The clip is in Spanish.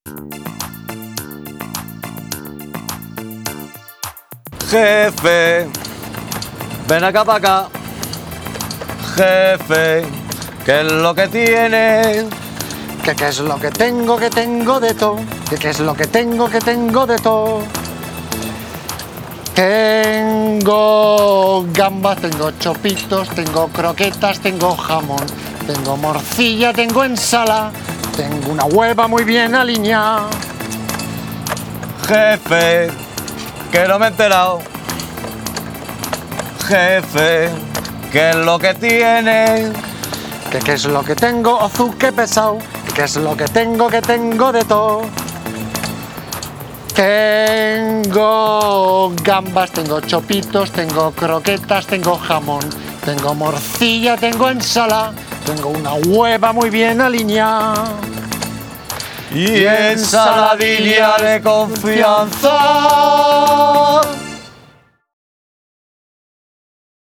Jefe, ven acá para acá. Jefe, ¿qué es lo que tienes? ¿Qué es lo que tengo de todo? ¿Qué es lo que tengo de todo? Tengo gambas, tengo chopitos, tengo croquetas, tengo jamón, tengo morcilla, tengo ensalada, tengo una hueva muy bien alineada. Jefe, que no me he enterado. Jefe, ¿qué es lo que tienes? ¿Qué es lo que tengo? Azúcar pesado. ¿Qué es lo que tengo de todo? Tengo gambas, tengo chopitos, tengo croquetas, tengo jamón, tengo morcilla, tengo ensalada, tengo una hueva muy bien alineada. Y ensaladilla de confianza.